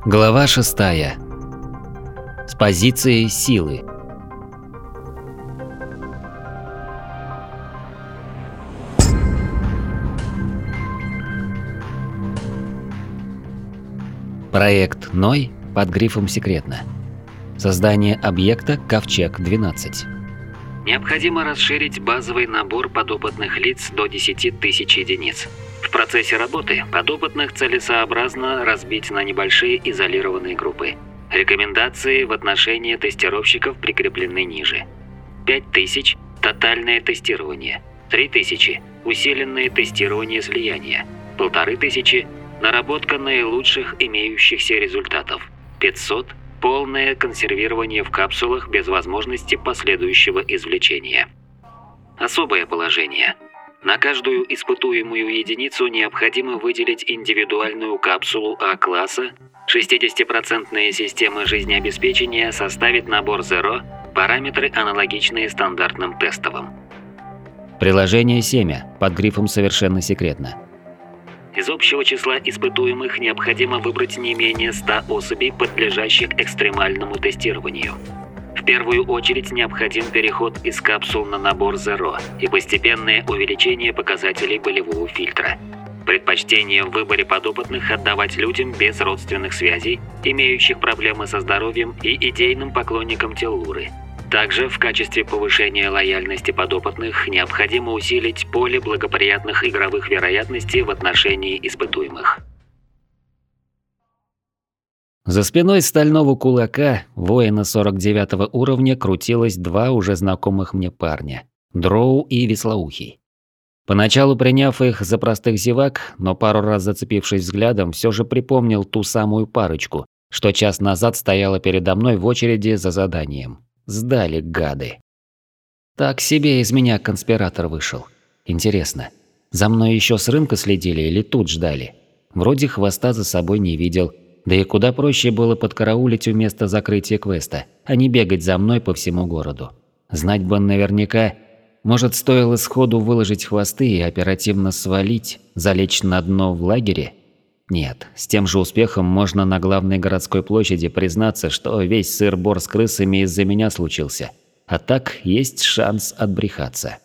Глава 6. С позиции силы. Проект Ной под грифом «Секретно». Создание объекта Ковчег-12. Необходимо расширить базовый набор подопытных лиц до 10 тысяч единиц. В процессе работы подопытных целесообразно разбить на небольшие изолированные группы. Рекомендации в отношении тестировщиков прикреплены ниже. 5000 – тотальное тестирование. 3000 – усиленное тестирование слияния. 1500 – наработка наилучших имеющихся результатов. 500 – полное консервирование в капсулах без возможности последующего извлечения. Особое положение. На каждую испытуемую единицу необходимо выделить индивидуальную капсулу А-класса, 60% системы жизнеобеспечения составит набор Zero, параметры аналогичные стандартным тестовым. Приложение «Семя» под грифом «Совершенно секретно». Из общего числа испытуемых необходимо выбрать не менее 100 особей, подлежащих экстремальному тестированию. В первую очередь необходим переход из капсул на набор Zero и постепенное увеличение показателей болевого фильтра. Предпочтение в выборе подопытных отдавать людям без родственных связей, имеющих проблемы со здоровьем и идейным поклонникам Теллуры. Также в качестве повышения лояльности подопытных необходимо усилить поле благоприятных игровых вероятностей в отношении испытуемых. За спиной стального кулака, воина 49 уровня, крутилось два уже знакомых мне парня – Дроу и Веслоухий. Поначалу приняв их за простых зевак, но пару раз зацепившись взглядом, все же припомнил ту самую парочку, что час назад стояла передо мной в очереди за заданием. Сдали, гады. Так себе из меня конспиратор вышел. Интересно, за мной еще с рынка следили или тут ждали? Вроде хвоста за собой не видел. Да и куда проще было подкараулить у места закрытия квеста, а не бегать за мной по всему городу. Знать бы наверняка, может, стоило сходу выложить хвосты и оперативно свалить, залечь на дно в лагере? Нет, с тем же успехом можно на главной городской площади признаться, что весь сыр-бор с крысами из-за меня случился. А так есть шанс отбрехаться.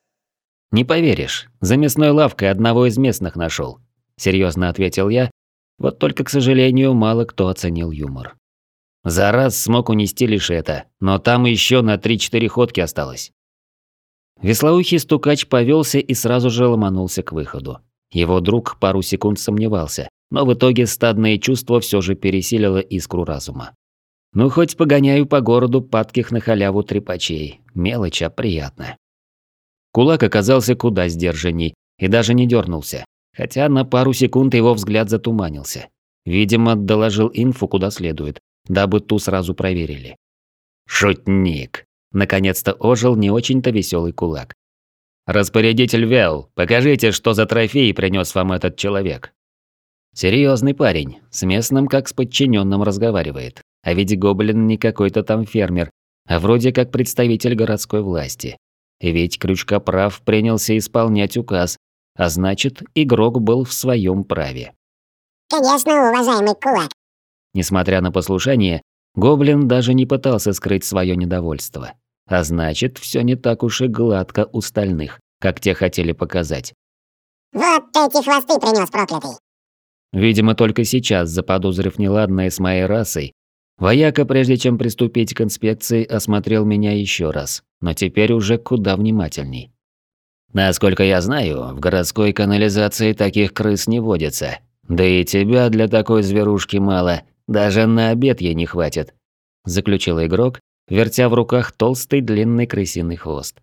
«Не поверишь, за мясной лавкой одного из местных нашел», – серьезно ответил я. Вот только, к сожалению, мало кто оценил юмор. За раз смог унести лишь это, но там еще на 3-4 ходки осталось. Веслоухий стукач повелся и сразу же ломанулся к выходу. Его друг пару секунд сомневался, но в итоге стадное чувство все же пересилило искру разума. Ну, хоть погоняю по городу падких на халяву трепачей. Мелочь, а приятно. Кулак оказался куда сдержанней и даже не дернулся. Хотя на пару секунд его взгляд затуманился. Видимо, доложил инфу куда следует, дабы ту сразу проверили. «Шутник!» – наконец-то ожил не очень-то веселый кулак. «Распорядитель Вел, покажите, что за трофей принес вам этот человек». Серьезный парень, с местным как с подчиненным разговаривает. А ведь гоблин не какой-то там фермер, а вроде как представитель городской власти. И ведь Крючкоправ принялся исполнять указ, а значит, игрок был в своем праве. «Конечно, уважаемый кулак». Несмотря на послушание, гоблин даже не пытался скрыть свое недовольство. А значит, все не так уж и гладко у стальных, как те хотели показать. «Вот эти хвосты принес проклятый». Видимо, только сейчас, заподозрив неладное с моей расой, вояка, прежде чем приступить к инспекции, осмотрел меня еще раз, но теперь уже куда внимательней. «Насколько я знаю, в городской канализации таких крыс не водится. Да и тебя для такой зверушки мало, даже на обед ей не хватит», – заключил игрок, вертя в руках толстый длинный крысиный хвост.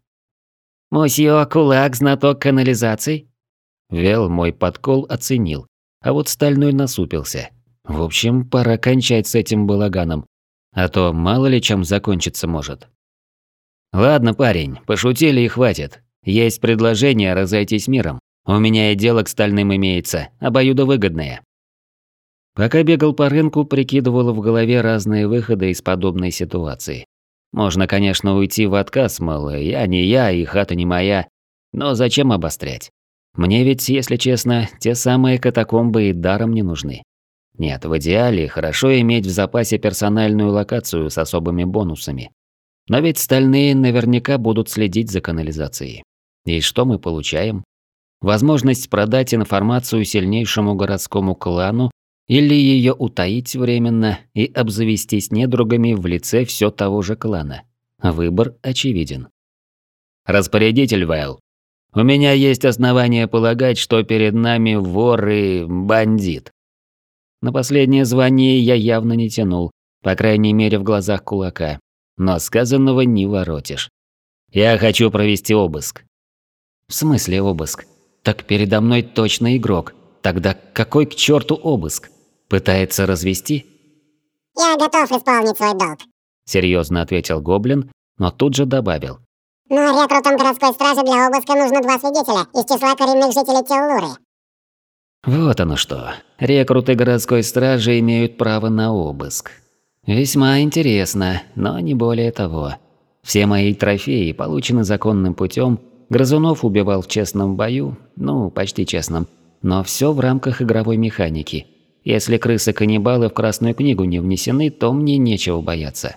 «Мосье Кулак, знаток канализаций?» Вел мой подкол оценил, а вот стальной насупился. В общем, пора кончать с этим балаганом, а то мало ли чем закончиться может. «Ладно, парень, пошутили и хватит. Есть предложение разойтись миром. У меня и дело к стальным имеется, обоюдовыгодное». Пока бегал по рынку, прикидывал в голове разные выходы из подобной ситуации. Можно, конечно, уйти в отказ, мол, я не я и хата не моя. Но зачем обострять? Мне ведь, если честно, те самые катакомбы и даром не нужны. Нет, в идеале хорошо иметь в запасе персональную локацию с особыми бонусами. Но ведь стальные наверняка будут следить за канализацией. И что мы получаем? Возможность продать информацию сильнейшему городскому клану или ее утаить временно и обзавестись недругами в лице все того же клана. Выбор очевиден. Распорядитель Вэлл, у меня есть основания полагать, что перед нами вор и бандит. На последнее звание я явно не тянул, по крайней мере в глазах кулака. Но сказанного не воротишь. Я хочу провести обыск. В смысле обыск? Так передо мной точно игрок. Тогда какой к черту обыск? Пытается развести? Я готов исполнить свой долг. Серьезно ответил гоблин, но тут же добавил. Но рекрутам городской стражи для обыска нужно 2 свидетеля из числа коренных жителей Теллуры. Вот оно что. Рекруты городской стражи имеют право на обыск. Весьма интересно, но не более того. Все мои трофеи получены законным путем. Грызунов убивал в честном бою, ну, почти честном, но все в рамках игровой механики. Если крысы-каннибалы в Красную книгу не внесены, то мне нечего бояться.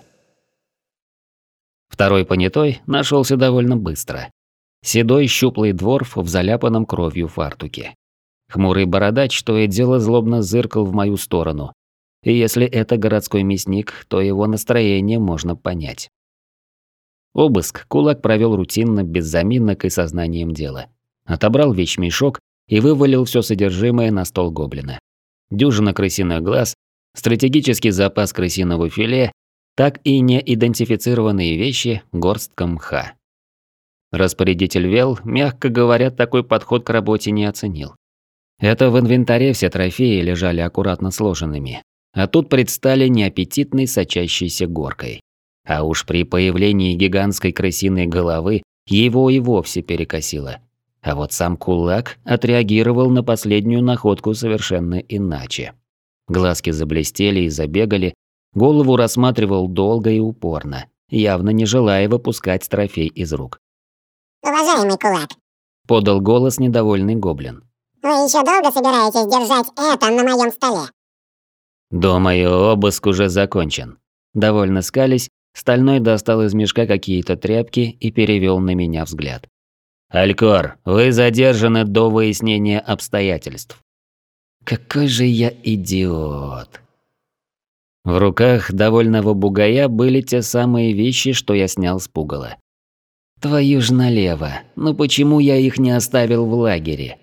Второй понятой нашелся довольно быстро. Седой щуплый дворф в заляпанном кровью фартуке. Хмурый бородач то и дело злобно зыркал в мою сторону. И если это городской мясник, то его настроение можно понять. Обыск кулак провел рутинно, без заминок и сознанием дела. Отобрал вещмешок и вывалил все содержимое на стол гоблина. Дюжина крысиных глаз, стратегический запас крысиного филе, так и не идентифицированные вещи, горстка мха. Распорядитель Вел, мягко говоря, такой подход к работе не оценил. Это в инвентаре все трофеи лежали аккуратно сложенными, а тут предстали неаппетитной сочащейся горкой. А уж при появлении гигантской крысиной головы его и вовсе перекосило. А вот сам кулак отреагировал на последнюю находку совершенно иначе. Глазки заблестели и забегали, голову рассматривал долго и упорно, явно не желая выпускать трофей из рук. Уважаемый кулак, Подал голос недовольный гоблин. вы еще долго собираетесь держать это на моем столе? Думаю, обыск уже закончен. Довольно скались, Стальной достал из мешка какие-то тряпки и перевел на меня взгляд. «Алькор, вы задержаны до выяснения обстоятельств». Какой же я идиот. В руках довольного бугая были те самые вещи, что я снял с пугала. Твою ж налево, ну почему я их не оставил в лагере?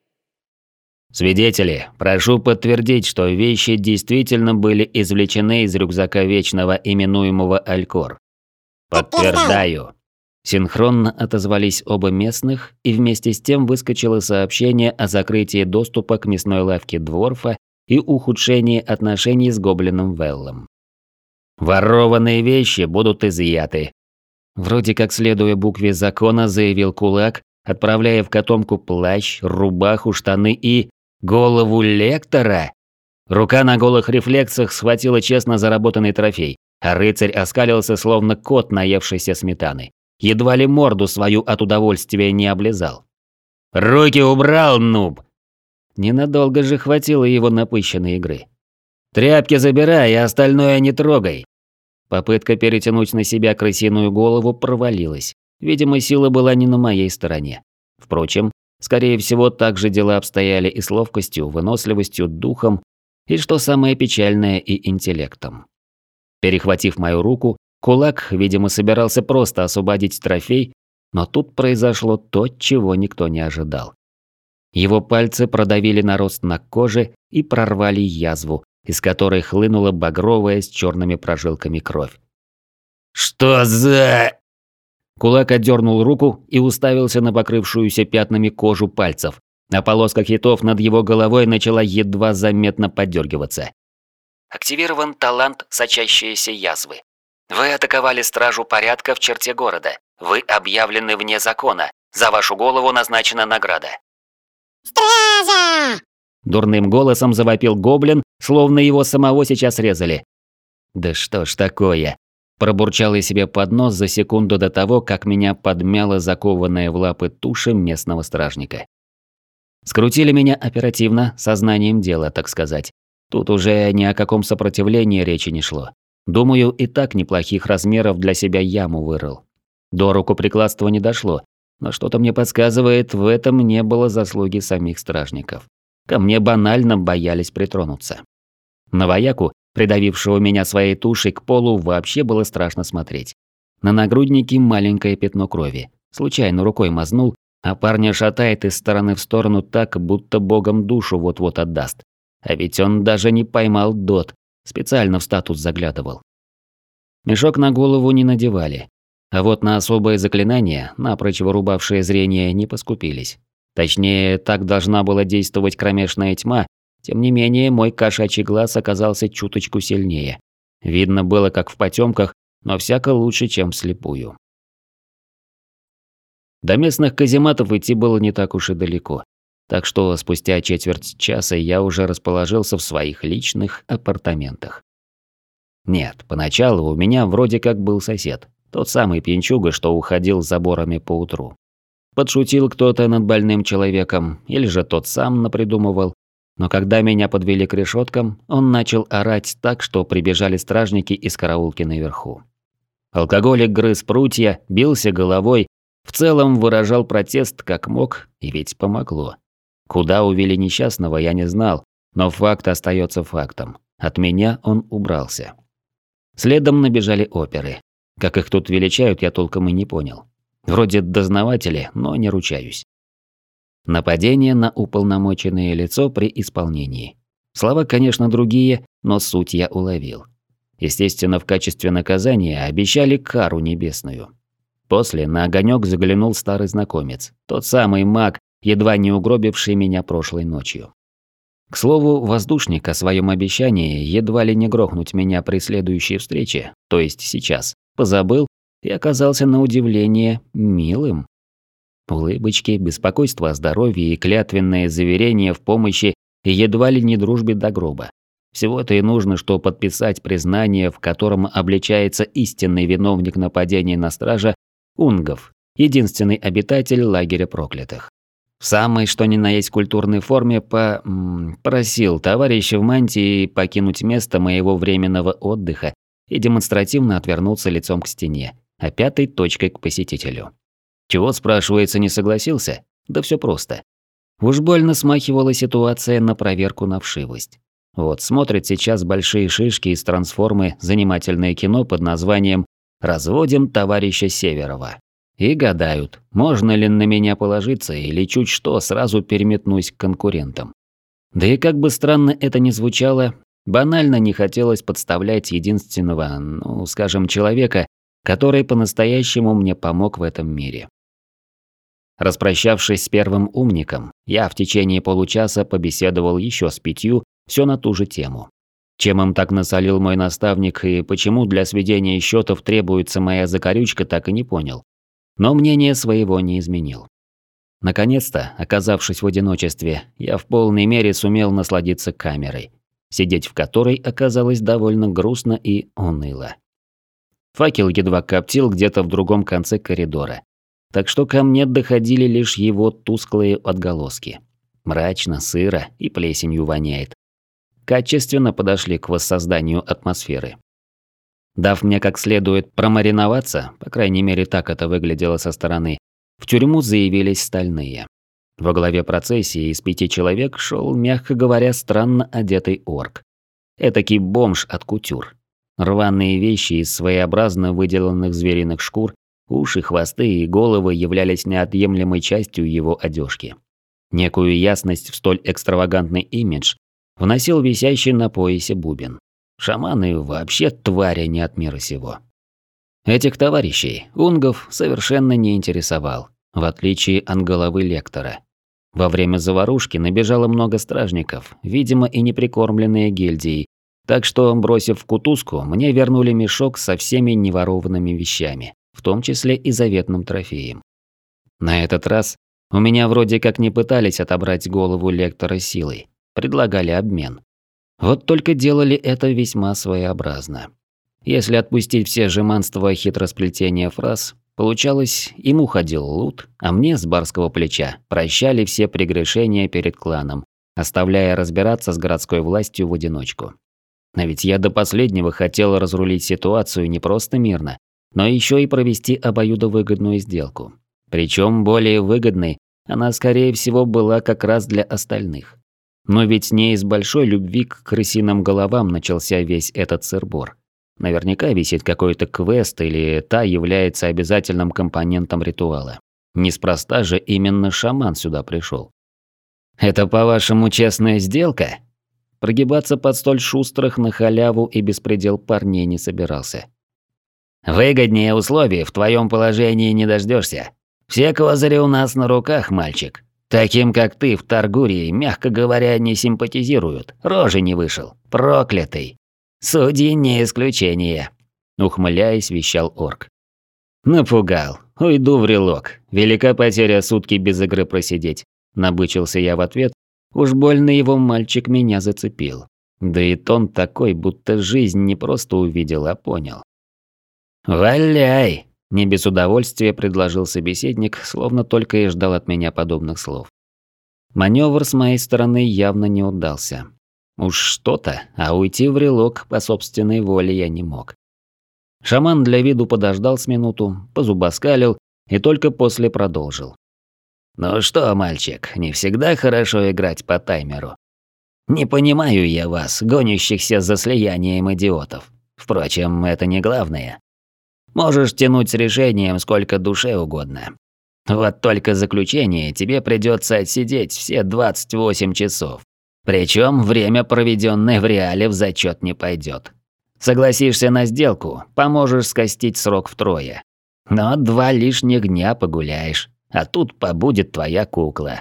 Свидетели, прошу подтвердить, что вещи действительно были извлечены из рюкзака Вечного, именуемого Алькор. Подтверждаю. Синхронно отозвались оба местных, и вместе с тем выскочило сообщение о закрытии доступа к мясной лавке Дворфа и ухудшении отношений с гоблином Веллом. Ворованные вещи будут изъяты. Вроде как следуя букве закона, заявил кулак, отправляя в котомку плащ, рубаху, штаны и голову лектора. Рука на голых рефлексах схватила честно заработанный трофей, а рыцарь оскалился, словно кот, наевшийся сметаны. Едва ли морду свою от удовольствия не облизал. «Руки убрал, нуб!» Ненадолго же хватило его напыщенной игры. «Тряпки забирай, а остальное не трогай!» Попытка перетянуть на себя крысиную голову провалилась. Видимо, сила была не на моей стороне. Впрочем, скорее всего, так же дела обстояли и с ловкостью, выносливостью, духом, и, что самое печальное, и интеллектом. Перехватив мою руку, кулак, видимо, собирался просто освободить трофей, но тут произошло то, чего никто не ожидал. Его пальцы продавили нарост на коже и прорвали язву, из которой хлынула багровая с черными прожилками кровь. «Что за...» Кулак отдернул руку и уставился на покрывшуюся пятнами кожу пальцев. А полоска хитов над его головой начала едва заметно подергиваться. Активирован талант «Сочащиеся язвы». Вы атаковали стражу порядка в черте города. Вы объявлены вне закона. За вашу голову назначена награда. Стража! Дурным голосом завопил гоблин, словно его самого сейчас резали. Да что ж такое? Пробурчал я себе под нос за секунду до того, как меня подмяла закованная в лапы туша местного стражника. Скрутили меня оперативно, сознанием дела, так сказать. Тут уже ни о каком сопротивлении речи не шло. Думаю, и так неплохих размеров для себя яму вырыл. До рукоприкладства не дошло, но что-то мне подсказывает, в этом не было заслуги самих стражников. Ко мне банально боялись притронуться. На вояку, придавившего меня своей тушей к полу, вообще было страшно смотреть. На нагруднике маленькое пятно крови. Случайно рукой мазнул, а парня шатает из стороны в сторону так, будто богом душу вот-вот отдаст. А ведь он даже не поймал дот, специально в статус заглядывал. Мешок на голову не надевали. А вот на особые заклинания, напрочь вырубавшие зрение, не поскупились. Точнее, так должна была действовать кромешная тьма, тем не менее мой кошачий глаз оказался чуточку сильнее. Видно было, как в потемках, но всяко лучше, чем вслепую. До местных казематов идти было не так уж и далеко, так что спустя четверть часа я уже расположился в своих личных апартаментах. Нет, поначалу у меня вроде как был сосед, тот самый пьянчуга, что уходил с заборами поутру. Подшутил кто-то над больным человеком, или же тот сам напридумывал, но когда меня подвели к решеткам, он начал орать так, что прибежали стражники из караулки наверху. Алкоголик грыз прутья, бился головой, в целом выражал протест как мог, и ведь помогло. Куда увели несчастного, я не знал, но факт остается фактом. От меня он убрался. Следом набежали оперы. Как их тут величают, я толком и не понял. Вроде дознаватели, но не ручаюсь. Нападение на уполномоченное лицо при исполнении. Слова, конечно, другие, но суть я уловил. Естественно, в качестве наказания обещали кару небесную. После на огонек заглянул старый знакомец, тот самый маг, едва не угробивший меня прошлой ночью. К слову, воздушник о своем обещании едва ли не грохнуть меня при следующей встрече, то есть сейчас, позабыл и оказался на удивление милым. Улыбочки, беспокойство о здоровье и клятвенное заверение в помощи и едва ли не дружбе до гроба. Всего-то и нужно, что подписать признание, в котором обличается истинный виновник нападения на стража Унгов, единственный обитатель лагеря проклятых. В самой что ни на есть культурной форме просил товарища в мантии покинуть место моего временного отдыха и демонстративно отвернуться лицом к стене, а пятой точкой к посетителю. Чего, спрашивается, не согласился? Да все просто. Уж больно смахивала ситуация на проверку на вшивость. Вот смотрят сейчас большие шишки из трансформы занимательное кино под названием «Разводим товарища Северова». И гадают, можно ли на меня положиться или чуть что сразу переметнусь к конкурентам. Да и как бы странно это ни звучало, банально не хотелось подставлять единственного, скажем, человека, который по-настоящему мне помог в этом мире. Распрощавшись с первым умником, я в течение получаса побеседовал еще с 5, все на ту же тему. Чем им так насолил мой наставник и почему для сведения счетов требуется моя закорючка, так и не понял. Но мнение своего не изменил. Наконец-то, оказавшись в одиночестве, я в полной мере сумел насладиться камерой, сидеть в которой оказалось довольно грустно и уныло. Факел едва коптил где-то в другом конце коридора, так что ко мне доходили лишь его тусклые отголоски. Мрачно, сыро и плесенью воняет. Качественно подошли к воссозданию атмосферы. Дав мне как следует промариноваться, по крайней мере так это выглядело со стороны, в тюрьму заявились стальные. Во главе процессии из 5 человек шел, мягко говоря, странно одетый орк. Этакий бомж от кутюр. Рваные вещи из своеобразно выделанных звериных шкур, уши, хвосты и головы являлись неотъемлемой частью его одежки. Некую ясность в столь экстравагантный имидж вносил висящий на поясе бубен. Шаманы вообще твари не от мира сего. Этих товарищей Унгов совершенно не интересовал, в отличие от головы лектора. Во время заварушки набежало много стражников, видимо и неприкормленные гильдии, так что, бросив в кутузку, мне вернули мешок со всеми неворованными вещами, в том числе и заветным трофеем. На этот раз у меня вроде как не пытались отобрать голову лектора силой, предлагали обмен. Вот только делали это весьма своеобразно. Если отпустить все жеманства хитросплетения фраз, получалось, им уходил лут, а мне с барского плеча прощали все прегрешения перед кланом, оставляя разбираться с городской властью в одиночку. А ведь я до последнего хотел разрулить ситуацию не просто мирно, но еще и провести обоюдовыгодную сделку. Причем более выгодной она, скорее всего, была как раз для остальных. Но ведь не из большой любви к крысиным головам начался весь этот сыр-бор. Наверняка висит какой-то квест или та является обязательным компонентом ритуала. Неспроста же именно шаман сюда пришел. «Это, по-вашему, честная сделка?» Прогибаться под столь шустрых на халяву и беспредел парней не собирался. «Выгоднее условий в твоем положении не дождешься. Все козыри у нас на руках, мальчик. Таким, как ты, в Таргурии, мягко говоря, не симпатизируют. Рожи не вышел. Проклятый. Судьи не исключение», – ухмыляясь, вещал орк. «Напугал. Уйду в релок. Велика потеря сутки без игры просидеть», – набычился я в ответ. Уж больно его мальчик меня зацепил. Да и тон такой, будто жизнь не просто увидел, а понял. «Валяй!» – не без удовольствия предложил собеседник, словно только и ждал от меня подобных слов. Маневр с моей стороны явно не удался. Уж что-то, а уйти в релок по собственной воле я не мог. Шаман для виду подождал с минуту, позубоскалил и только после продолжил. «Ну что, мальчик, не всегда хорошо играть по таймеру. Не понимаю я вас, гонящихся за слиянием идиотов. Впрочем, это не главное. Можешь тянуть с решением сколько душе угодно. Вот только заключение тебе придется отсидеть все 28 часов. Причем время, проведенное в реале, в зачет не пойдет. Согласишься на сделку, поможешь скостить срок втрое. Но 2 лишних дня погуляешь, а тут побудет твоя кукла».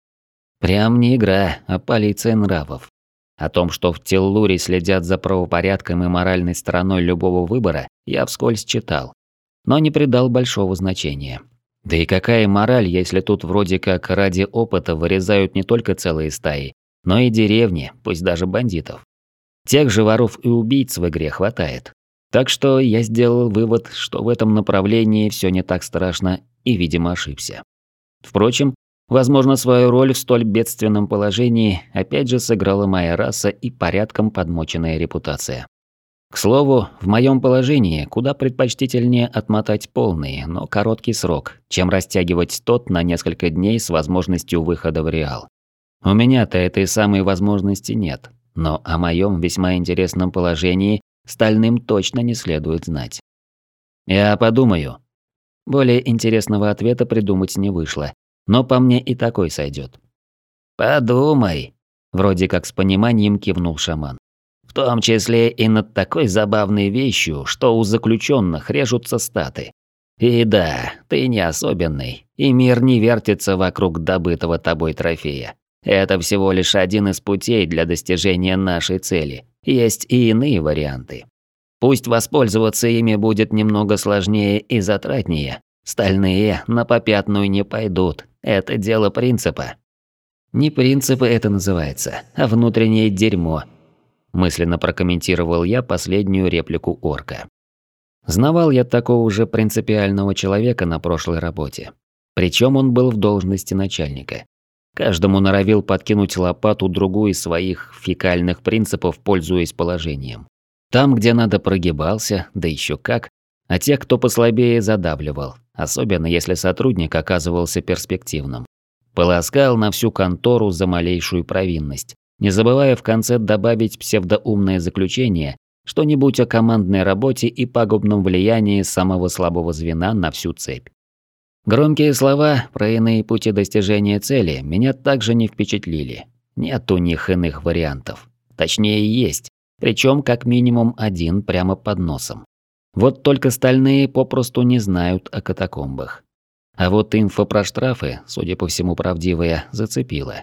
Прям не игра, а полиция нравов. О том, что в Теллуре следят за правопорядком и моральной стороной любого выбора, я вскользь читал, но не придал большого значения. Да и какая мораль, если тут вроде как ради опыта вырезают не только целые стаи, но и деревни, пусть даже бандитов. Тех же воров и убийц в игре хватает. Так что я сделал вывод, что в этом направлении все не так страшно и, видимо, ошибся. Впрочем, возможно, свою роль в столь бедственном положении опять же сыграла моя раса и порядком подмоченная репутация. К слову, в моем положении куда предпочтительнее отмотать полный, но короткий срок, чем растягивать тот на несколько дней с возможностью выхода в реал. У меня-то этой самой возможности нет, но о моем весьма интересном положении стальным точно не следует знать. «Я подумаю». Более интересного ответа придумать не вышло, но по мне и такой сойдет. «Подумай», – вроде как с пониманием кивнул шаман. «В том числе и над такой забавной вещью, что у заключенных режутся статы. И да, ты не особенный, и мир не вертится вокруг добытого тобой трофея. Это всего лишь один из путей для достижения нашей цели. Есть и иные варианты. Пусть воспользоваться ими будет немного сложнее и затратнее. Стальные на попятную не пойдут. Это дело принципа». «Не принципы это называется, а внутреннее дерьмо», – мысленно прокомментировал я последнюю реплику орка. Знавал я такого же принципиального человека на прошлой работе. Причем он был в должности начальника. Каждому норовил подкинуть лопату другую из своих фекальных принципов, пользуясь положением. Там, где надо, прогибался, да еще как, а тех, кто послабее, задавливал, особенно если сотрудник оказывался перспективным. Полоскал на всю контору за малейшую провинность, не забывая в конце добавить псевдоумное заключение, что-нибудь о командной работе и пагубном влиянии самого слабого звена на всю цепь. Громкие слова про иные пути достижения цели меня также не впечатлили. Нет у них иных вариантов. Точнее, есть, причем как минимум один прямо под носом. Вот только стальные попросту не знают о катакомбах. А вот инфа про штрафы, судя по всему правдивая, зацепила.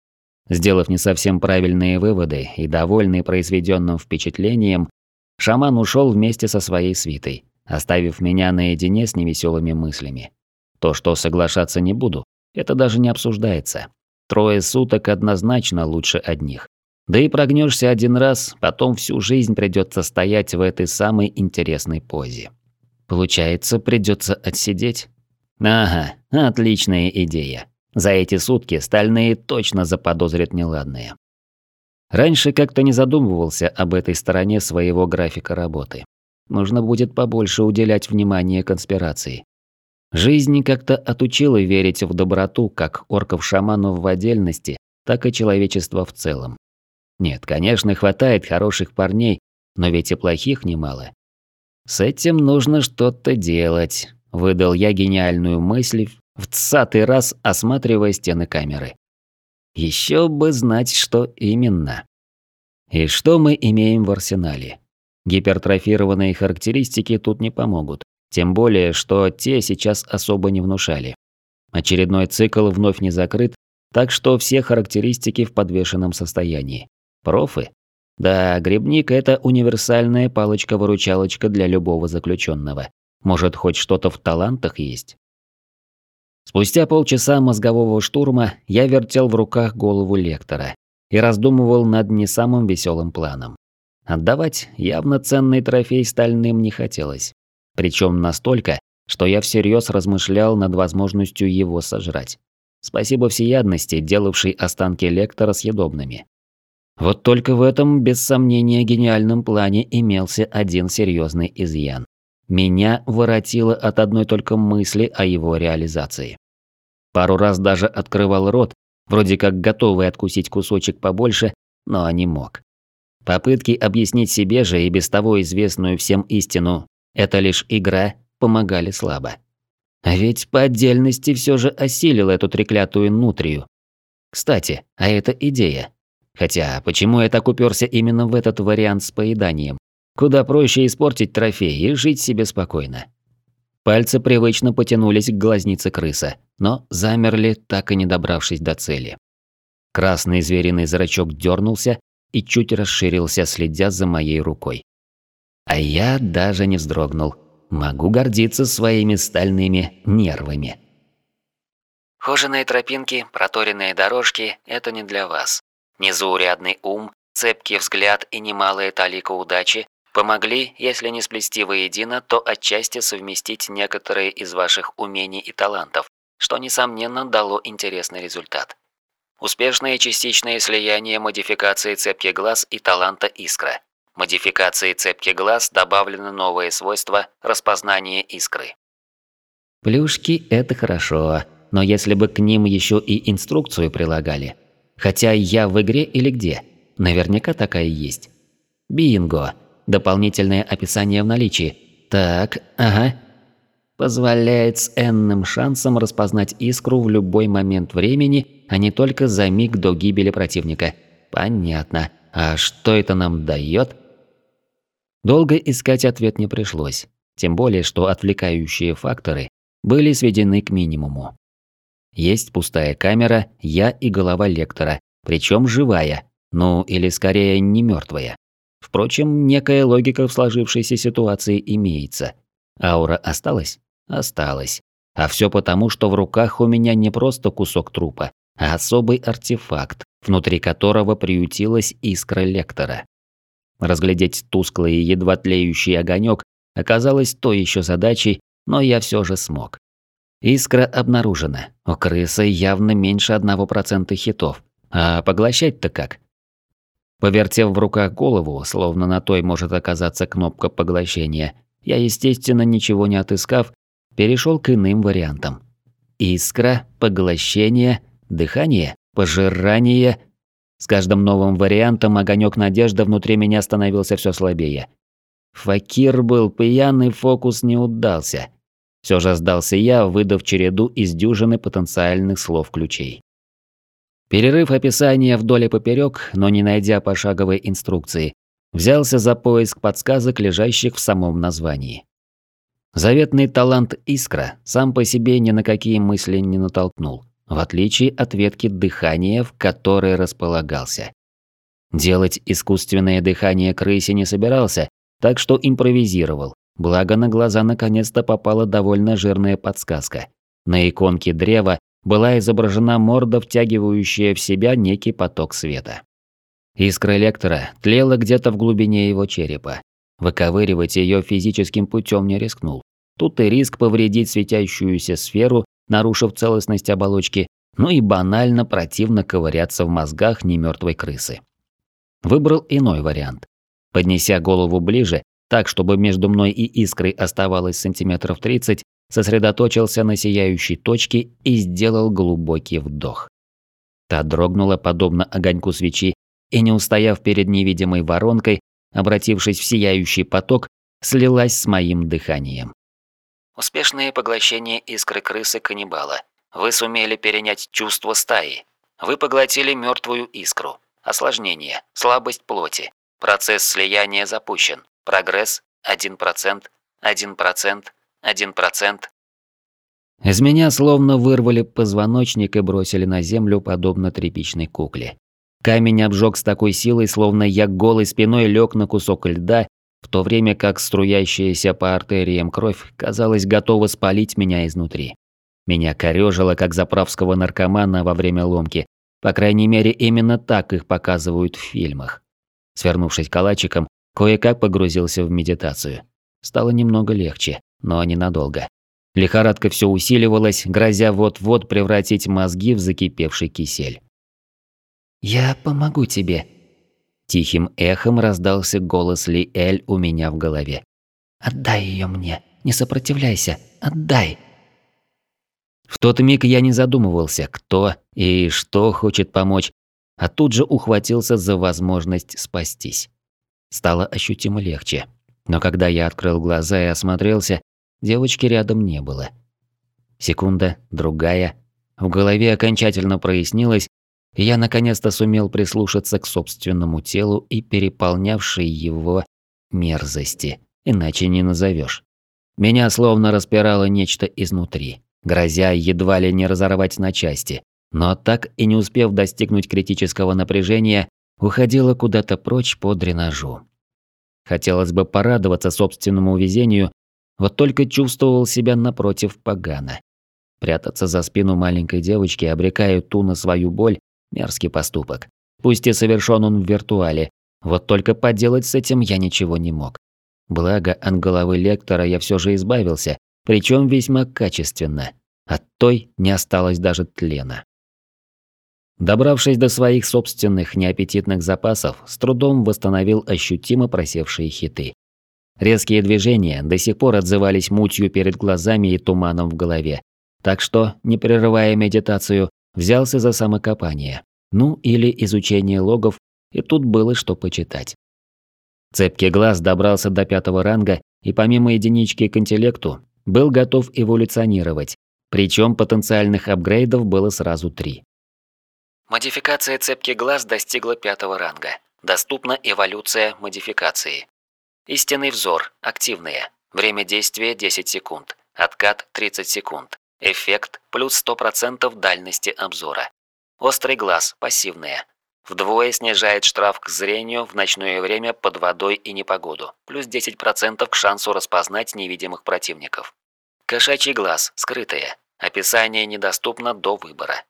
Сделав не совсем правильные выводы и довольный произведенным впечатлением, шаман ушел вместе со своей свитой, оставив меня наедине с невеселыми мыслями. То, что соглашаться не буду, это даже не обсуждается. 3 суток однозначно лучше одних. Да и прогнешься один раз, потом всю жизнь придется стоять в этой самой интересной позе. Получается, придется отсидеть? Ага, отличная идея. За эти сутки стальные точно заподозрят неладное. Раньше как-то не задумывался об этой стороне своего графика работы. Нужно будет побольше уделять внимание конспирации. Жизнь как-то отучила верить в доброту как орков-шаманов в отдельности, так и человечества в целом. Нет, конечно, хватает хороших парней, но ведь и плохих немало. С этим нужно что-то делать, выдал я гениальную мысль, в 20-й раз осматривая стены камеры. Еще бы знать, что именно. И что мы имеем в арсенале? Гипертрофированные характеристики тут не помогут. Тем более, что те сейчас особо не внушали. Очередной цикл вновь не закрыт, так что все характеристики в подвешенном состоянии. Профы? Да, грибник – это универсальная палочка-выручалочка для любого заключенного. Может, хоть что-то в талантах есть? Спустя полчаса мозгового штурма я вертел в руках голову лектора и раздумывал над не самым веселым планом. Отдавать явно ценный трофей стальным не хотелось. Причем настолько, что я всерьез размышлял над возможностью его сожрать. Спасибо всеядности, делавшей останки лектора съедобными. Вот только в этом, без сомнения, гениальном плане имелся один серьезный изъян. Меня воротило от одной только мысли о его реализации. Пару раз даже открывал рот, вроде как готовый откусить кусочек побольше, но не мог. Попытки объяснить себе же и без того известную всем истину «это лишь игра» помогали слабо. А ведь по отдельности все же осилил эту треклятую нутрию. Кстати, а это идея. Хотя, почему я так уперся именно в этот вариант с поеданием? Куда проще испортить трофей и жить себе спокойно. Пальцы привычно потянулись к глазнице крыса, но замерли, так и не добравшись до цели. Красный звериный зрачок дернулся и чуть расширился, следя за моей рукой. А я даже не вздрогнул. Могу гордиться своими стальными нервами. Хоженые тропинки, проторенные дорожки – это не для вас. Незаурядный ум, цепкий взгляд и немалая талика удачи помогли, если не сплести воедино, то отчасти совместить некоторые из ваших умений и талантов, что, несомненно, дало интересный результат. Успешное частичное слияние модификации цепкий глаз и таланта искра. Модификации цепкий глаз добавлено новое свойство распознания искры. Плюшки – это хорошо, но если бы к ним еще и инструкцию прилагали. Хотя я в игре или где? Наверняка такая есть. Бинго. Дополнительное описание в наличии. Так, ага. Позволяет с энным шансом распознать искру в любой момент времени, а не только за миг до гибели противника. Понятно. А что это нам дает? Долго искать ответ не пришлось. Тем более, что отвлекающие факторы были сведены к минимуму. Есть пустая камера, я и голова лектора, причем живая, ну или скорее не мертвая. Впрочем, некая логика в сложившейся ситуации имеется. Аура осталась? Осталась. А все потому, что в руках у меня не просто кусок трупа, а особый артефакт, внутри которого приютилась искра лектора. Разглядеть тусклый и едва тлеющий огонек оказалось той еще задачей, но я все же смог. Искра обнаружена. У крысы явно меньше 1% хитов. А поглощать-то как? Повертев в руках голову, словно на той может оказаться кнопка поглощения, я, естественно, ничего не отыскав, перешел к иным вариантам. Искра, поглощение, дыхание, пожирание. С каждым новым вариантом огонек надежды внутри меня становился все слабее. Факир был пьяный, фокус не удался. Все же сдался я, выдав череду из дюжины потенциальных слов-ключей. Перерыв описания вдоль и поперек, но не найдя пошаговой инструкции, взялся за поиск подсказок, лежащих в самом названии. Заветный талант искра сам по себе ни на какие мысли не натолкнул, в отличие от ветки дыхания, в которой располагался. Делать искусственное дыхание крысе не собирался, так что импровизировал, благо на глаза наконец-то попала довольно жирная подсказка. На иконке древа была изображена морда, втягивающая в себя некий поток света. Искра лектора тлела где-то в глубине его черепа. Выковыривать ее физическим путем не рискнул. Тут и риск повредить светящуюся сферу, нарушив целостность оболочки, Ну и банально противно ковыряться в мозгах немертвой крысы. Выбрал иной вариант. Поднеся голову ближе, так, чтобы между мной и искрой оставалось сантиметров 30, сосредоточился на сияющей точке и сделал глубокий вдох. Та дрогнула, подобно огоньку свечи, и, не устояв перед невидимой воронкой, обратившись в сияющий поток, слилась с моим дыханием. Успешное поглощение искры крысы-каннибала. Вы сумели перенять чувство стаи. Вы поглотили мертвую искру. Осложнение. Слабость плоти. Процесс слияния запущен. Прогресс 1%, 1%, 1%. Из меня словно вырвали позвоночник и бросили на землю, подобно тряпичной кукле. Камень обжег с такой силой, словно я голой спиной лег на кусок льда, в то время как струящаяся по артериям кровь, казалось, готова спалить меня изнутри. Меня корёжило, как заправского наркомана во время ломки. По крайней мере, именно так их показывают в фильмах. Свернувшись калачиком, кое-как погрузился в медитацию. Стало немного легче, но ненадолго. Лихорадка все усиливалась, грозя вот-вот превратить мозги в закипевший кисель. «Я помогу тебе», – тихим эхом раздался голос Лиэль у меня в голове. «Отдай ее мне, не сопротивляйся, отдай». В тот миг я не задумывался, кто и что хочет помочь, а тут же ухватился за возможность спастись. Стало ощутимо легче, но когда я открыл глаза и осмотрелся, девочки рядом не было. Секунда, другая. В голове окончательно прояснилось, и я наконец-то сумел прислушаться к собственному телу и переполнявшей его мерзости, иначе не назовешь. Меня словно распирало нечто изнутри, грозя едва ли не разорвать на части, но так и не успев достигнуть критического напряжения, уходило куда-то прочь по дренажу. Хотелось бы порадоваться собственному везению, вот только чувствовал себя напротив погано. Прятаться за спину маленькой девочки, обрекая ту на свою боль, мерзкий поступок. Пусть и совершен он в виртуале, вот только поделать с этим я ничего не мог. Благо, от головы лектора я все же избавился, причем весьма качественно. От той не осталось даже тлена. Добравшись до своих собственных неаппетитных запасов, с трудом восстановил ощутимо просевшие хиты. Резкие движения до сих пор отзывались мутью перед глазами и туманом в голове. Так что, не прерывая медитацию, взялся за самокопание. Ну или изучение логов, и тут было что почитать. Цепкий глаз добрался до 5-го ранга и помимо единички к интеллекту, был готов эволюционировать. Причем потенциальных апгрейдов было сразу 3. Модификация цепкий глаз достигла 5-го ранга. Доступна эволюция модификации. Истинный взор. Активные. Время действия 10 секунд. Откат 30 секунд. Эффект плюс 100% дальности обзора. Острый глаз. Пассивные. Вдвое снижает штраф к зрению в ночное время под водой и непогоду. Плюс 10% к шансу распознать невидимых противников. Кошачий глаз. Скрытые. Описание недоступно до выбора.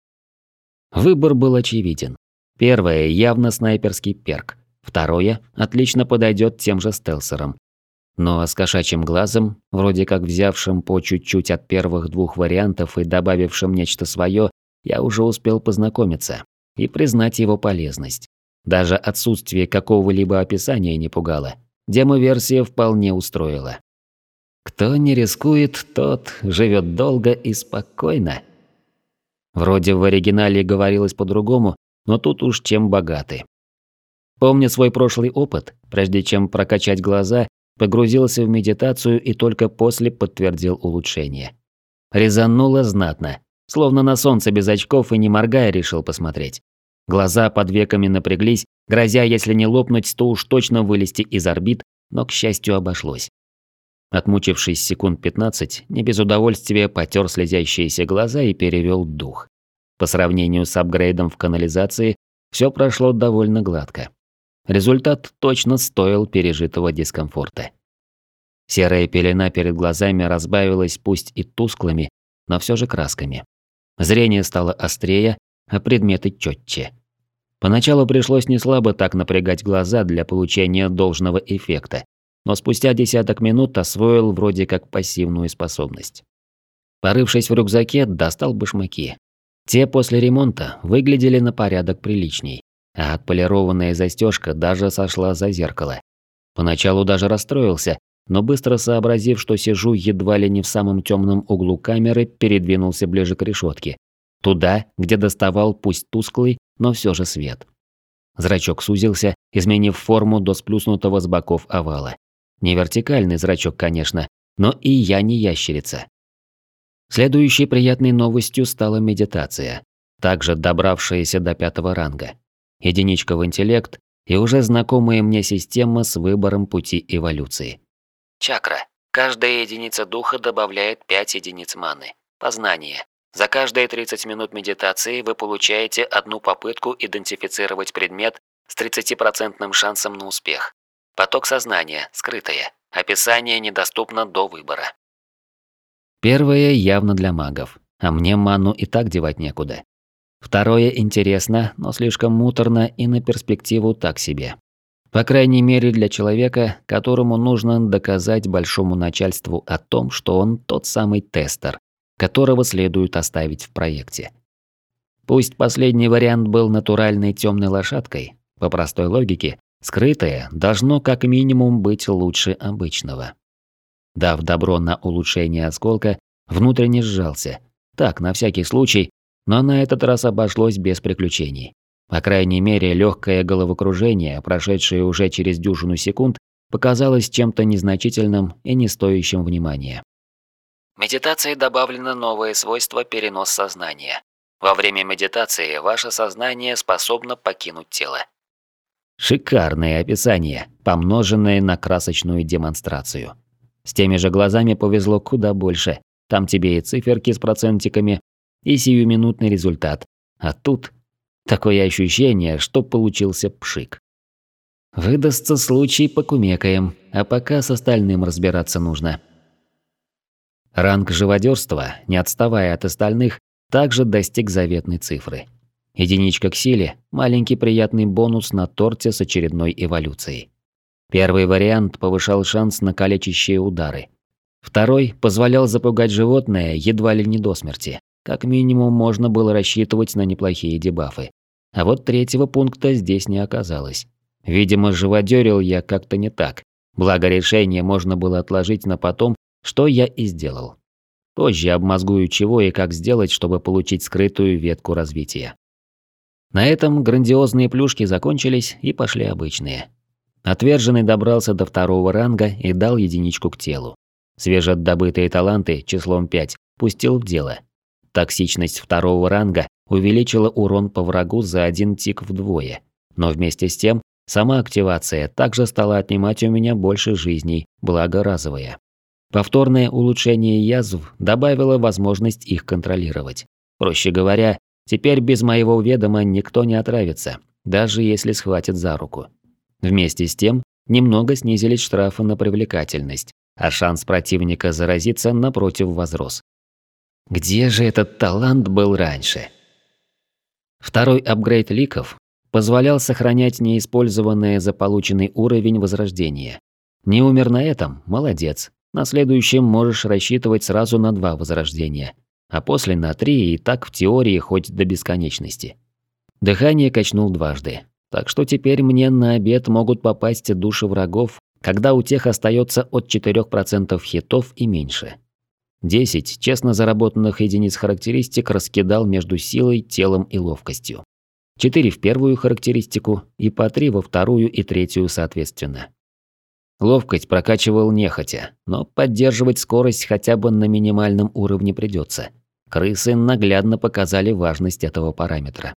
Выбор был очевиден. Первое – явно снайперский перк. Второе – отлично подойдет тем же стелсерам. Но с кошачьим глазом, вроде как взявшим по чуть-чуть от первых 2 вариантов и добавившим нечто свое, я уже успел познакомиться и признать его полезность. Даже отсутствие какого-либо описания не пугало. Демо-версия вполне устроила. Кто не рискует, тот живет долго и спокойно. Вроде в оригинале говорилось по-другому, но тут уж чем богаты. Помня свой прошлый опыт, прежде чем прокачать глаза, погрузился в медитацию и только после подтвердил улучшение. Резануло знатно, словно на солнце без очков и не моргая решил посмотреть. Глаза под веками напряглись, грозя, если не лопнуть, то уж точно вылезти из орбит, но, к счастью, обошлось. Отмучившись секунд 15, не без удовольствия потер слезящиеся глаза и перевел дух. По сравнению с апгрейдом в канализации, все прошло довольно гладко. Результат точно стоил пережитого дискомфорта. Серая пелена перед глазами разбавилась пусть и тусклыми, но все же красками. Зрение стало острее, а предметы четче. Поначалу пришлось неслабо так напрягать глаза для получения должного эффекта, но спустя десяток минут освоил вроде как пассивную способность. Порывшись в рюкзаке, достал башмаки. Те после ремонта выглядели на порядок приличней, а отполированная застежка даже сошла за зеркало. Поначалу даже расстроился, но быстро сообразив, что сижу едва ли не в самом темном углу камеры, передвинулся ближе к решетке. Туда, где доставал пусть тусклый, но все же свет. Зрачок сузился, изменив форму до сплюснутого с боков овала. Не вертикальный зрачок, конечно, но и я не ящерица. Следующей приятной новостью стала медитация, также добравшаяся до 5-го ранга. Единичка в интеллект и уже знакомая мне система с выбором пути эволюции. Чакра. Каждая единица духа добавляет 5 единиц маны. Познание. За каждые 30 минут медитации вы получаете одну попытку идентифицировать предмет с 30% шансом на успех. Поток сознания. Скрытое. Описание недоступно до выбора. Первое явно для магов, а мне ману и так девать некуда. Второе интересно, но слишком муторно и на перспективу так себе. По крайней мере для человека, которому нужно доказать большому начальству о том, что он тот самый тестер, которого следует оставить в проекте. Пусть последний вариант был натуральной темной лошадкой, по простой логике, скрытое должно как минимум быть лучше обычного. Дав добро на улучшение осколка, внутренне сжался. Так, на всякий случай, но на этот раз обошлось без приключений. По крайней мере, легкое головокружение, прошедшее уже через дюжину секунд, показалось чем-то незначительным и не стоящим внимания. В медитации добавлено новое свойство перенос сознания. Во время медитации ваше сознание способно покинуть тело. Шикарное описание, помноженное на красочную демонстрацию. С теми же глазами повезло куда больше. Там тебе и циферки с процентиками, и сиюминутный результат. А тут такое ощущение, что получился пшик. Выдастся случай, покумекаем, а пока с остальным разбираться нужно. Ранг живодерства, не отставая от остальных, также достиг заветной цифры. Единичка к силе – маленький приятный бонус на торте с очередной эволюцией. Первый вариант повышал шанс на калечащие удары. Второй позволял запугать животное едва ли не до смерти. Как минимум можно было рассчитывать на неплохие дебафы. А вот третьего пункта здесь не оказалось. Видимо, живодерил я как-то не так. Благо решение можно было отложить на потом, что я и сделал. Позже обмозгую чего и как сделать, чтобы получить скрытую ветку развития. На этом грандиозные плюшки закончились и пошли обычные. Отверженный добрался до 2-го ранга и дал единичку к телу. Свежедобытые таланты числом 5 пустил в дело. Токсичность 2-го ранга увеличила урон по врагу за 1 тик вдвое. Но вместе с тем, сама активация также стала отнимать у меня больше жизней, благо разовая. Повторное улучшение язв добавило возможность их контролировать. Проще говоря, теперь без моего ведома никто не отравится, даже если схватит за руку. Вместе с тем, немного снизились штрафы на привлекательность, а шанс противника заразиться напротив возрос. Где же этот талант был раньше? Второй апгрейд ликов позволял сохранять неиспользованный за полученный уровень возрождения. Не умер на этом – молодец. На следующем можешь рассчитывать сразу на 2 возрождения, а после на 3 и так в теории хоть до бесконечности. Дыхание качнул дважды. Так что теперь мне на обед могут попасть души врагов, когда у тех остается от 4% хитов и меньше. 10 честно заработанных единиц характеристик раскидал между силой, телом и ловкостью. 4 в первую характеристику и по 3 во вторую и третью соответственно. Ловкость прокачивал нехотя, но поддерживать скорость хотя бы на минимальном уровне придется. Крысы наглядно показали важность этого параметра.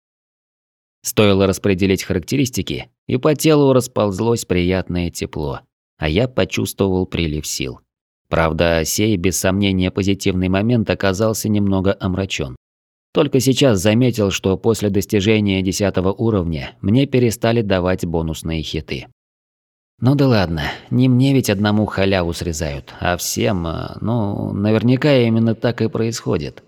Стоило распределить характеристики, и по телу расползлось приятное тепло, а я почувствовал прилив сил. Правда, сей без сомнения позитивный момент оказался немного омрачен. Только сейчас заметил, что после достижения 10-го уровня мне перестали давать бонусные хиты. Ну да ладно, не мне ведь одному халяву срезают, а всем, наверняка именно так и происходит.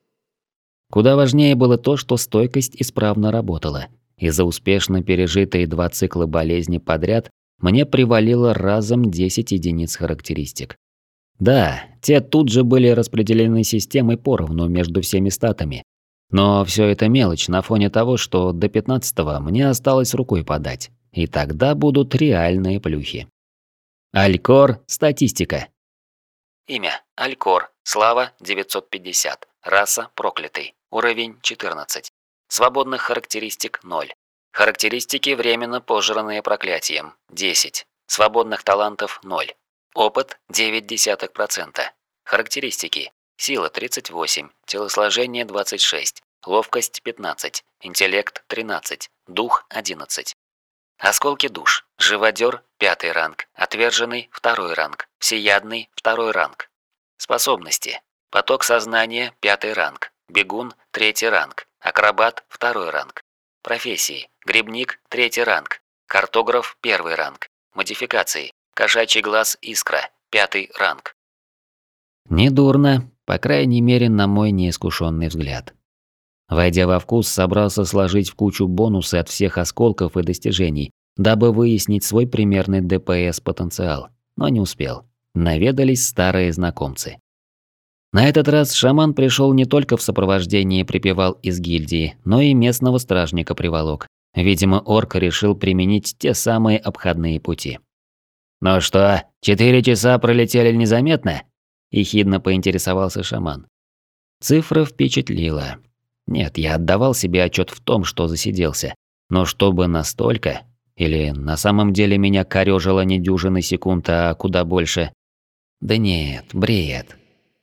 Куда важнее было то, что стойкость исправно работала, и за успешно пережитые 2 цикла болезни подряд мне привалило разом 10 единиц характеристик. Да, те тут же были распределены системой поровну между всеми статами, Но все это мелочь на фоне того, что до 15-го мне осталось рукой подать. И тогда будут реальные плюхи. Алькор. Статистика. Имя. Алькор. Слава 950. Раса проклятый. Уровень 14. Свободных характеристик 0. Характеристики временно пожранные проклятием 10. Свободных талантов 0. Опыт 0,9%. Характеристики. Сила 38, телосложение 26, ловкость 15, интеллект 13, дух 11. Осколки душ. Живодер 5 ранг, отверженный 2 ранг, всеядный 2 ранг. Способности. Поток сознания 5 ранг, бегун 3 ранг, акробат 2 ранг. Профессии. Грибник 3 ранг, картограф 1 ранг. Модификации. Кошачий глаз искра 5 ранг. Недурно, по крайней мере, на мой неискушенный взгляд. Войдя во вкус, собрался сложить в кучу бонусы от всех осколков и достижений, дабы выяснить свой примерный ДПС-потенциал, но не успел. Наведались старые знакомцы. На этот раз шаман пришел не только в сопровождении припевал из гильдии, но и местного стражника приволок. Видимо, орк решил применить те самые обходные пути. «Ну что, 4 часа пролетели незаметно?» – ехидно поинтересовался шаман. Цифра впечатлила. Нет, я отдавал себе отчет в том, что засиделся. Но чтобы настолько? Или на самом деле меня корёжило не дюжины секунд, а куда больше? Да нет, бред.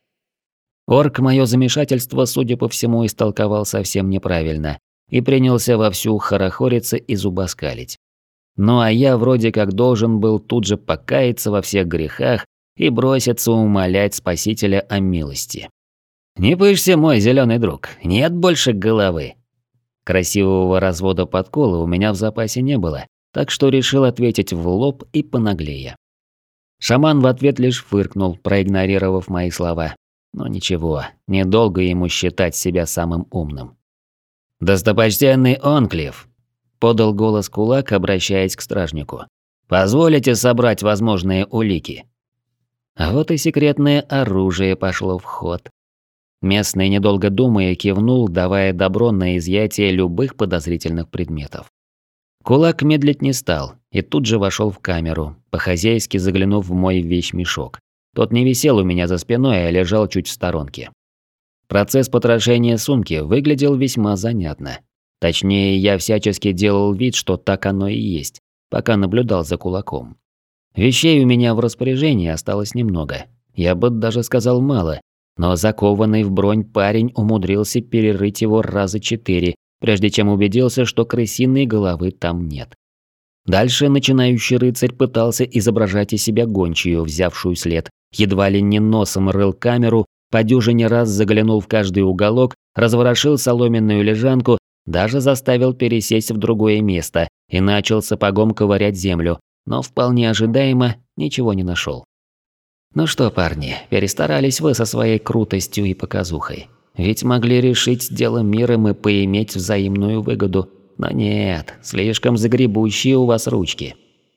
Орк моё замешательство, судя по всему, истолковал совсем неправильно и принялся вовсю хорохориться и зубоскалить. Ну а я вроде как должен был тут же покаяться во всех грехах и броситься умолять спасителя о милости. «Не пышься, мой зеленый друг, нет больше головы». Красивого развода подкола у меня в запасе не было, так что решил ответить в лоб и понаглее. Шаман в ответ лишь фыркнул, проигнорировав мои слова. Но ничего, недолго ему считать себя самым умным. «Достопочтенный Онклифф», – подал голос кулак, обращаясь к стражнику. «Позволите собрать возможные улики?» А вот и секретное оружие пошло в ход. Местный, недолго думая, кивнул, давая добро на изъятие любых подозрительных предметов. Кулак медлить не стал и тут же вошел в камеру, по-хозяйски заглянув в мой вещмешок. Тот не висел у меня за спиной, а лежал чуть в сторонке. Процесс потрошения сумки выглядел весьма занятно. Точнее, я всячески делал вид, что так оно и есть, пока наблюдал за кулаком. Вещей у меня в распоряжении осталось немного. Я бы даже сказал мало, но закованный в бронь парень умудрился перерыть его раза 4, прежде чем убедился, что крысиной головы там нет. Дальше начинающий рыцарь пытался изображать из себя гончую, взявшую след. Едва ли не носом рыл камеру, по дюжине раз заглянул в каждый уголок, разворошил соломенную лежанку, даже заставил пересесть в другое место и начал сапогом ковырять землю, но вполне ожидаемо ничего не нашел. Ну что, парни, перестарались вы со своей крутостью и показухой. Ведь могли решить дело миром и поиметь взаимную выгоду. Но нет, слишком загребущие у вас ручки.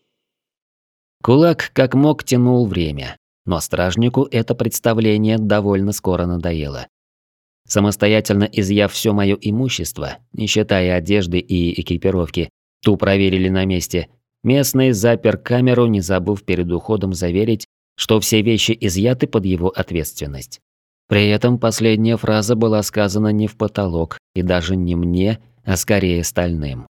Кулак как мог тянул время, но стражнику это представление довольно скоро надоело. Самостоятельно изъяв все мое имущество, не считая одежды и экипировки, ту проверили на месте, местный запер камеру, не забыв перед уходом заверить, что все вещи изъяты под его ответственность. При этом последняя фраза была сказана не в потолок, и даже не мне, а скорее стальным.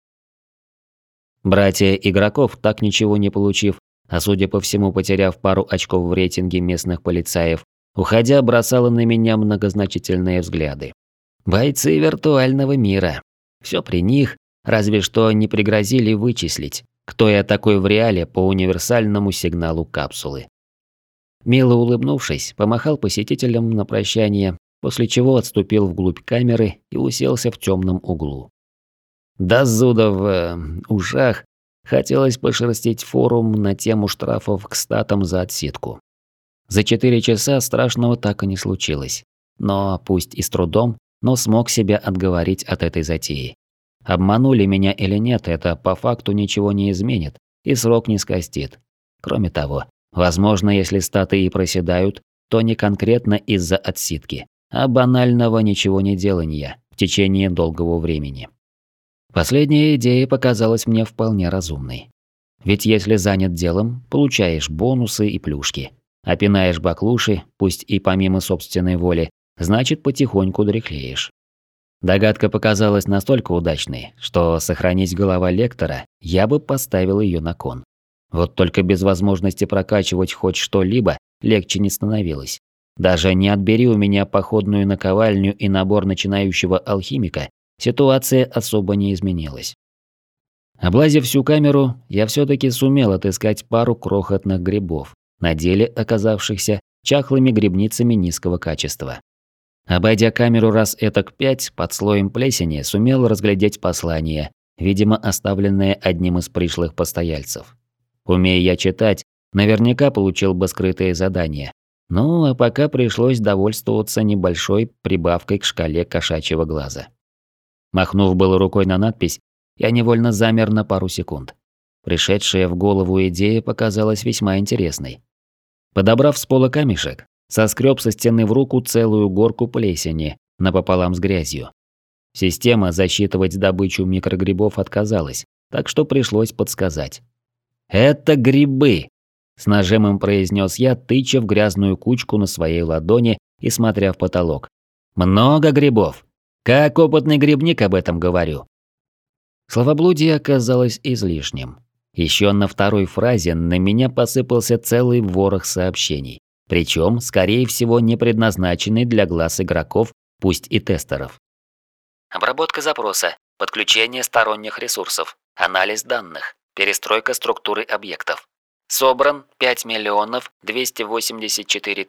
Братья игроков, так ничего не получив, а судя по всему потеряв пару очков в рейтинге местных полицаев, уходя бросала на меня многозначительные взгляды. Бойцы виртуального мира. Все при них, разве что не пригрозили вычислить, кто я такой в реале по универсальному сигналу капсулы. Мило улыбнувшись, помахал посетителям на прощание, после чего отступил вглубь камеры и уселся в темном углу. До зуда в ушах хотелось пошерстить форум на тему штрафов к статам за отсидку. За 4 часа страшного так и не случилось. Но, пусть и с трудом, но смог себя отговорить от этой затеи. Обманули меня или нет, это по факту ничего не изменит и срок не скостит. Кроме того, возможно, если статы и проседают, то не конкретно из-за отсидки, а банального ничего не делания, в течение долгого времени. Последняя идея показалась мне вполне разумной. Ведь если занят делом, получаешь бонусы и плюшки. А пинаешь баклуши, пусть и помимо собственной воли, значит потихоньку дряхлеешь. Догадка показалась настолько удачной, что сохранить голова лектора, я бы поставил ее на кон. Вот только без возможности прокачивать хоть что-либо легче не становилось. Даже не отбери у меня походную наковальню и набор начинающего алхимика, ситуация особо не изменилась. Облазив всю камеру, я все-таки сумел отыскать пару крохотных грибов, на деле оказавшихся чахлыми грибницами низкого качества. Обойдя камеру раз этак 5, под слоем плесени сумел разглядеть послание, видимо оставленное одним из пришлых постояльцев. Умея я читать, наверняка получил бы скрытые задания. Ну, а пока пришлось довольствоваться небольшой прибавкой к шкале кошачьего глаза. Махнув было рукой на надпись, я невольно замер на пару секунд. Пришедшая в голову идея показалась весьма интересной. Подобрав с пола камешек, соскреб со стены в руку целую горку плесени напополам с грязью. Система засчитывать добычу микрогрибов отказалась, так что пришлось подсказать. «Это грибы!» – с нажимом произнес я, тыча в грязную кучку на своей ладони и смотря в потолок. «Много грибов! Как опытный грибник об этом говорю!» Словоблудие оказалось излишним. Еще на второй фразе на меня посыпался целый ворох сообщений. Причем, скорее всего, не предназначенный для глаз игроков, пусть и тестеров. Обработка запроса, подключение сторонних ресурсов, анализ данных, перестройка структуры объектов. Собран 5 284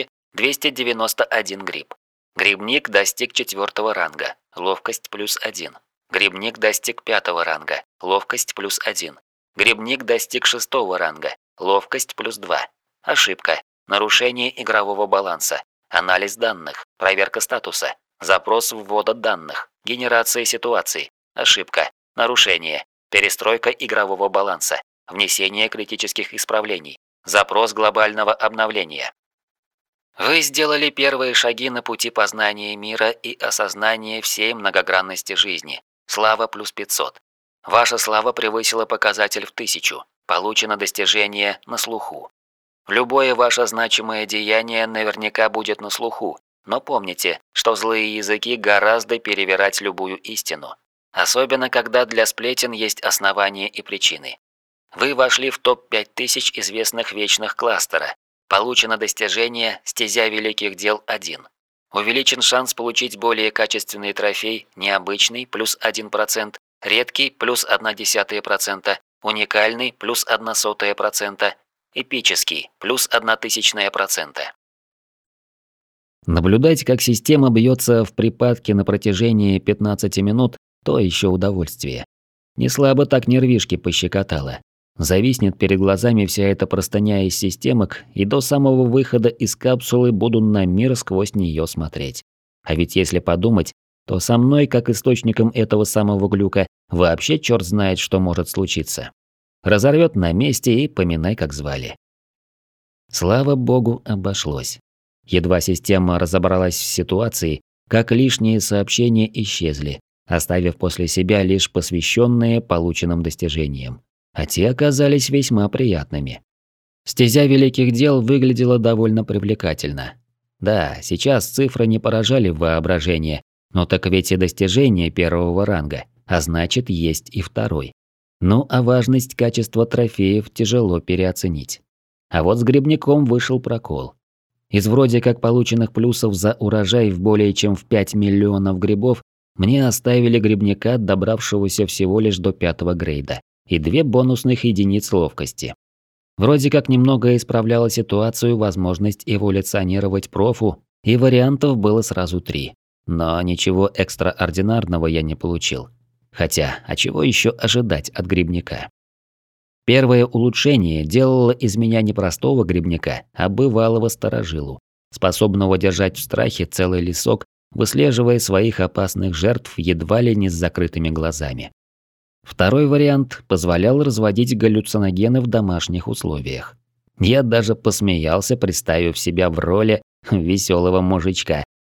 291 гриб. Грибник достиг 4 ранга, ловкость +1. Грибник достиг 5 ранга, ловкость +1. Грибник достиг 6 ранга, ловкость +2. Ошибка. Нарушение игрового баланса, анализ данных, проверка статуса, запрос ввода данных, генерация ситуаций, ошибка, нарушение, перестройка игрового баланса, внесение критических исправлений, запрос глобального обновления. Вы сделали первые шаги на пути познания мира и осознания всей многогранности жизни. Слава +500. Ваша слава превысила показатель в 1000. Получено достижение на слуху. Любое ваше значимое деяние наверняка будет на слуху, но помните, что злые языки гораздо перевирать любую истину. Особенно, когда для сплетен есть основания и причины. Вы вошли в топ-5000 известных вечных кластера. Получено достижение «Стезя великих дел 1». Увеличен шанс получить более качественный трофей «Необычный» +1%, «Редкий» +0,1%, «Уникальный» +0,01%, «Эпический» +0,01%. Наблюдать, как система бьется в припадке на протяжении 15 минут, то еще удовольствие. Не слабо так нервишки пощекотало. Зависнет перед глазами вся эта простыня из системок, и до самого выхода из капсулы буду на мир сквозь нее смотреть. А ведь если подумать, то со мной, как источником этого самого глюка, вообще черт знает, что может случиться. Разорвет на месте и поминай, как звали. Слава богу, обошлось. Едва система разобралась в ситуации, как лишние сообщения исчезли, оставив после себя лишь посвященные полученным достижениям. А те оказались весьма приятными. Стезя великих дел выглядела довольно привлекательно. Да, сейчас цифры не поражали воображение, но так ведь и достижение 1 ранга, а значит есть и 2. Ну а важность качества трофеев тяжело переоценить. А вот с грибником вышел прокол. Из вроде как полученных плюсов за урожай в более чем в 5 миллионов грибов мне оставили грибника, добравшегося всего лишь до 5 грейда, и 2 бонусных единиц ловкости. Вроде как немного исправляла ситуацию возможность эволюционировать профу, и вариантов было сразу 3. Но ничего экстраординарного я не получил. Хотя, а чего еще ожидать от грибника? Первое улучшение делало из меня не простого грибника, а бывалого старожилу, способного держать в страхе целый лесок, выслеживая своих опасных жертв едва ли не с закрытыми глазами. Второй вариант позволял разводить галлюциногены в домашних условиях. Я даже посмеялся, представив себя в роли веселого мужичка,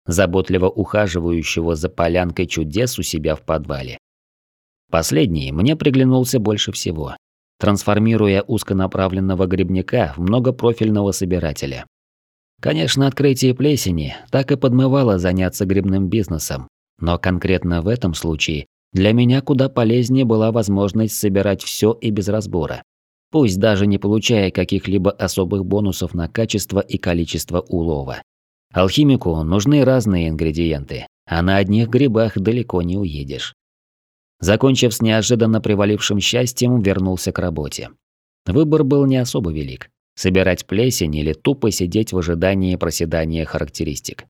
заботливо ухаживающего за полянкой чудес у себя в подвале. Последний мне приглянулся больше всего, трансформируя узконаправленного грибника в многопрофильного собирателя. Конечно, открытие плесени так и подмывало заняться грибным бизнесом, но конкретно в этом случае для меня куда полезнее была возможность собирать все и без разбора, пусть даже не получая каких-либо особых бонусов на качество и количество улова. Алхимику нужны разные ингредиенты, а на одних грибах далеко не уедешь. Закончив с неожиданно привалившим счастьем, вернулся к работе. Выбор был не особо велик – собирать плесень или тупо сидеть в ожидании проседания характеристик.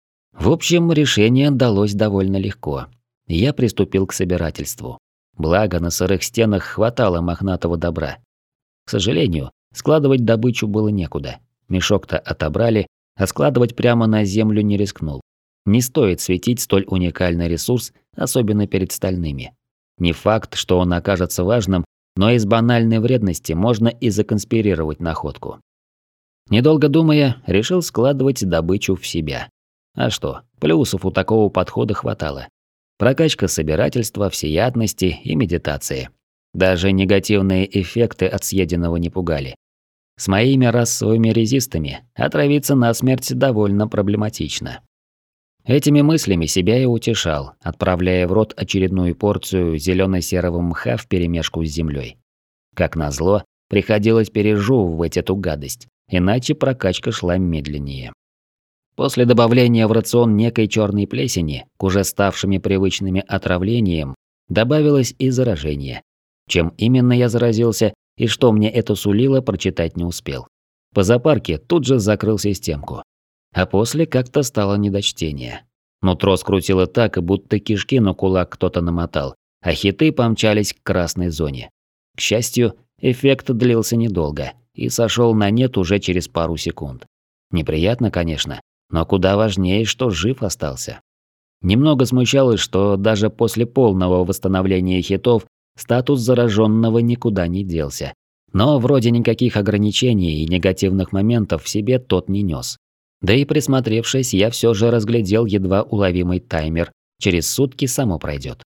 В общем, решение далось довольно легко. Я приступил к собирательству. Благо, на сырых стенах хватало мохнатого добра. К сожалению, складывать добычу было некуда. Мешок-то отобрали, а складывать прямо на землю не рискнул. Не стоит светить столь уникальный ресурс, особенно перед стальными. Не факт, что он окажется важным, но из банальной вредности можно и законспирировать находку. Недолго думая, решил складывать добычу в себя. А что, плюсов у такого подхода хватало. Прокачка собирательства, всеядности и медитации. Даже негативные эффекты от съеденного не пугали. С моими расовыми резистами отравиться насмерть довольно проблематично. Этими мыслями себя и утешал, отправляя в рот очередную порцию зелено-серого мха вперемешку с землей. Как назло, приходилось пережевывать эту гадость, иначе прокачка шла медленнее. После добавления в рацион некой черной плесени к уже ставшими привычными отравлениям добавилось и заражение. Чем именно я заразился и что мне это сулило, прочитать не успел. По запарке тут же закрыл системку. А после как-то стало не до чтения. Нутро скрутило так, будто кишки на кулак кто-то намотал, а хиты помчались к красной зоне. К счастью, эффект длился недолго и сошел на нет уже через пару секунд. Неприятно, конечно, но куда важнее, что жив остался. Немного смущало, что даже после полного восстановления хитов статус зараженного никуда не делся. Но вроде никаких ограничений и негативных моментов в себе тот не нес. Да и присмотревшись, я все же разглядел едва уловимый таймер. Через сутки само пройдет.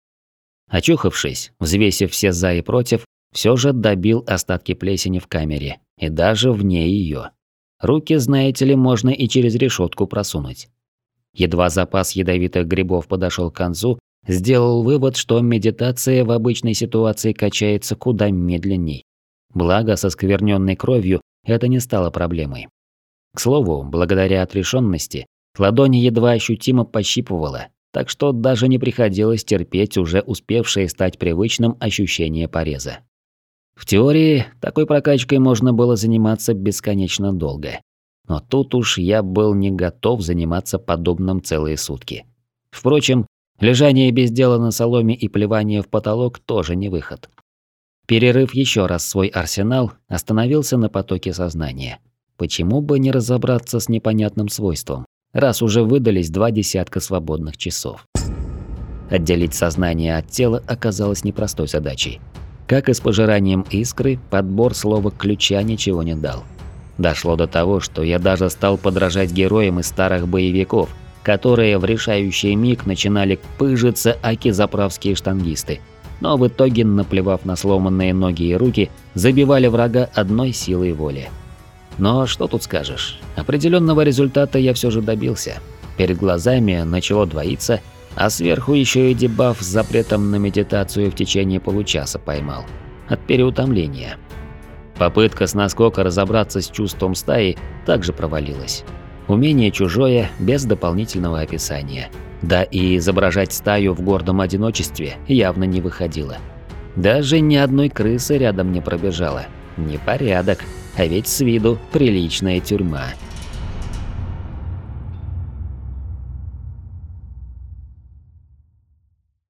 Очухавшись, взвесив все за и против, все же добил остатки плесени в камере, и даже вне ее. Руки, знаете ли, можно и через решетку просунуть. Едва запас ядовитых грибов подошел к концу, сделал вывод, что медитация в обычной ситуации качается куда медленней. Благо, со скверненной кровью это не стало проблемой. К слову, благодаря отрешенности, ладони едва ощутимо пощипывало, так что даже не приходилось терпеть уже успевшее стать привычным ощущение пореза. В теории, такой прокачкой можно было заниматься бесконечно долго. Но тут уж я был не готов заниматься подобным целые сутки. Впрочем, лежание без дела на соломе и плевание в потолок тоже не выход. Перерыв еще раз свой арсенал, остановился на потоке сознания. Почему бы не разобраться с непонятным свойством, раз уже выдались 20 свободных часов? Отделить сознание от тела оказалось непростой задачей. Как и с пожиранием искры, подбор слова ключа ничего не дал. Дошло до того, что я даже стал подражать героям из старых боевиков, которые в решающий миг начинали пыжиться аки-заправские штангисты, но в итоге, наплевав на сломанные ноги и руки, забивали врага одной силой воли. Но что тут скажешь, определенного результата я все же добился. Перед глазами начало двоиться, а сверху еще и дебаф с запретом на медитацию в течение получаса поймал. От переутомления. Попытка с наскока разобраться с чувством стаи также провалилась. Умение чужое, без дополнительного описания. Да и изображать стаю в гордом одиночестве явно не выходило. Даже ни одной крысы рядом не пробежало. Непорядок, а ведь с виду приличная тюрьма.